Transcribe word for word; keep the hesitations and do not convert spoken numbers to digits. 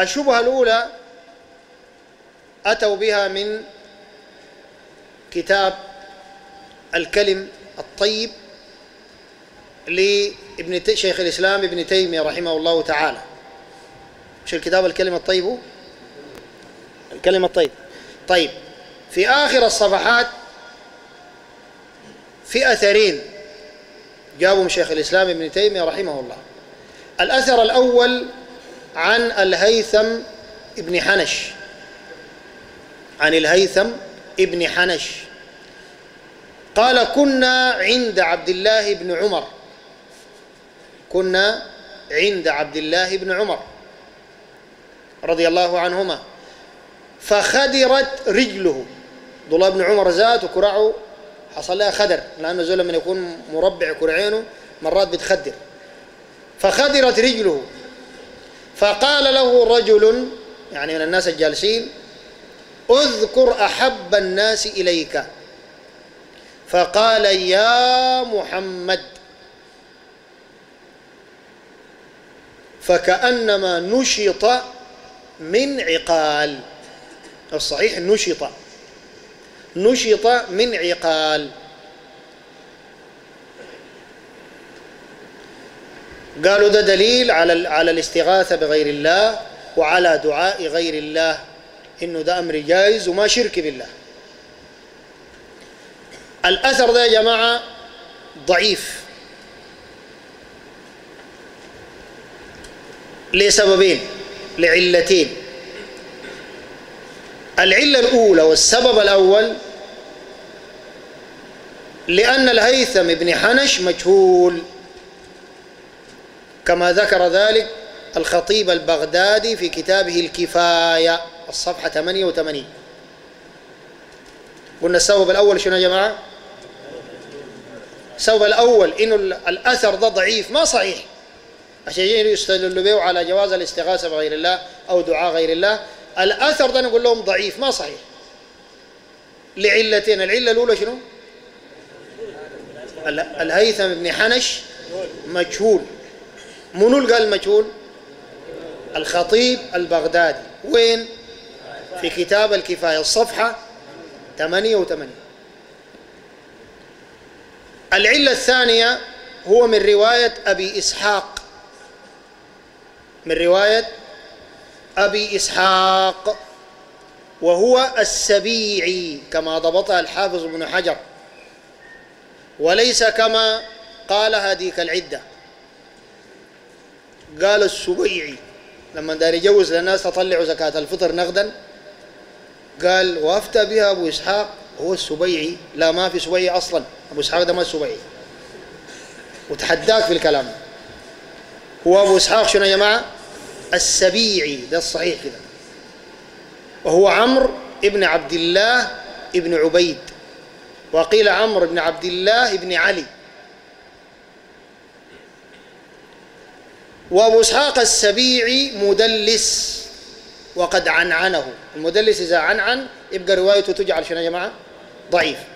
الشبهة الأولى أتوا بها من كتاب الكلم الطيب لابن شيخ الإسلام ابن تيمية رحمه الله تعالى. مش الكتاب الكلم الطيب؟ الكلم الطيب. طيب، في آخر الصفحات في أثرين جابهم شيخ الإسلام ابن تيمية رحمه الله. الأثر الأول عن الهيثم ابن حنش، عن الهيثم ابن حنش قال: كنا عند عبد الله بن عمر، كنا عند عبد الله بن عمر رضي الله عنهما، فخدرت رجله. عبد الله بن عمر زاد وكرعه حصل لها خدر، لأنه زول من يكون مربع كرعينه مرات بتخدر، فخدرت رجله. فقال له رجل يعني من الناس الجالسين: اذكر أحب الناس إليك. فقال: يا محمد. فكأنما نشط من عقال. الصحيح نشط، نشط من عقال. قالوا ده دليل على على الاستغاثة بغير الله وعلى دعاء غير الله، إنه ده أمر جائز وما شرك بالله. الأثر ده يا جماعة ضعيف لسببين، لعلتين. العلة الأولى والسبب الأول لأن الهيثم بن حنش مجهول، كما ذكر ذلك الخطيب البغدادي في كتابه الكفاية الصفحة ثمانية وثمانين. قلنا السبب الأول شنو يا جماعة؟ السبب الأول إنه الأثر ده ضعيف ما صحيح، عشان يستدلوا به على جواز الاستغاثة بغير الله أو دعاء غير الله. الأثر ده نقول لهم ضعيف ما صحيح لعلتين. العلة الأولى شنو؟ الهيثم بن حنش مجهول. منو اللي قال مجهول؟ الخطيب البغدادي. وين؟ في كتاب الكفاية الصفحة ثمانية وثمانين. العلة الثانية هو من رواية أبي إسحاق، من رواية أبي إسحاق، وهو السبيعي كما ضبطها الحافظ ابن حجر، وليس كما قال هذيك العدة. قال السبيعي لما دار يجوز للناس تطلعوا زكاة الفطر نغدا، قال وافتى بها أبو إسحاق هو السبيعي. لا، ما في سبيعي أصلا، أبو إسحاق ده ما السبيعي، وتحداك في الكلام. هو أبو إسحاق شنو يا جماعة؟ السبيعي، ده الصحيح كده. وهو عمرو ابن عبد الله ابن عبيد، وقيل عمرو بن عبد الله ابن علي. وأبو إسحاق السبيعي مدلس وقد عنعنه. المدلس إذا عنعن يبقى روايته تجعل شنو يا جماعة؟ ضعيف.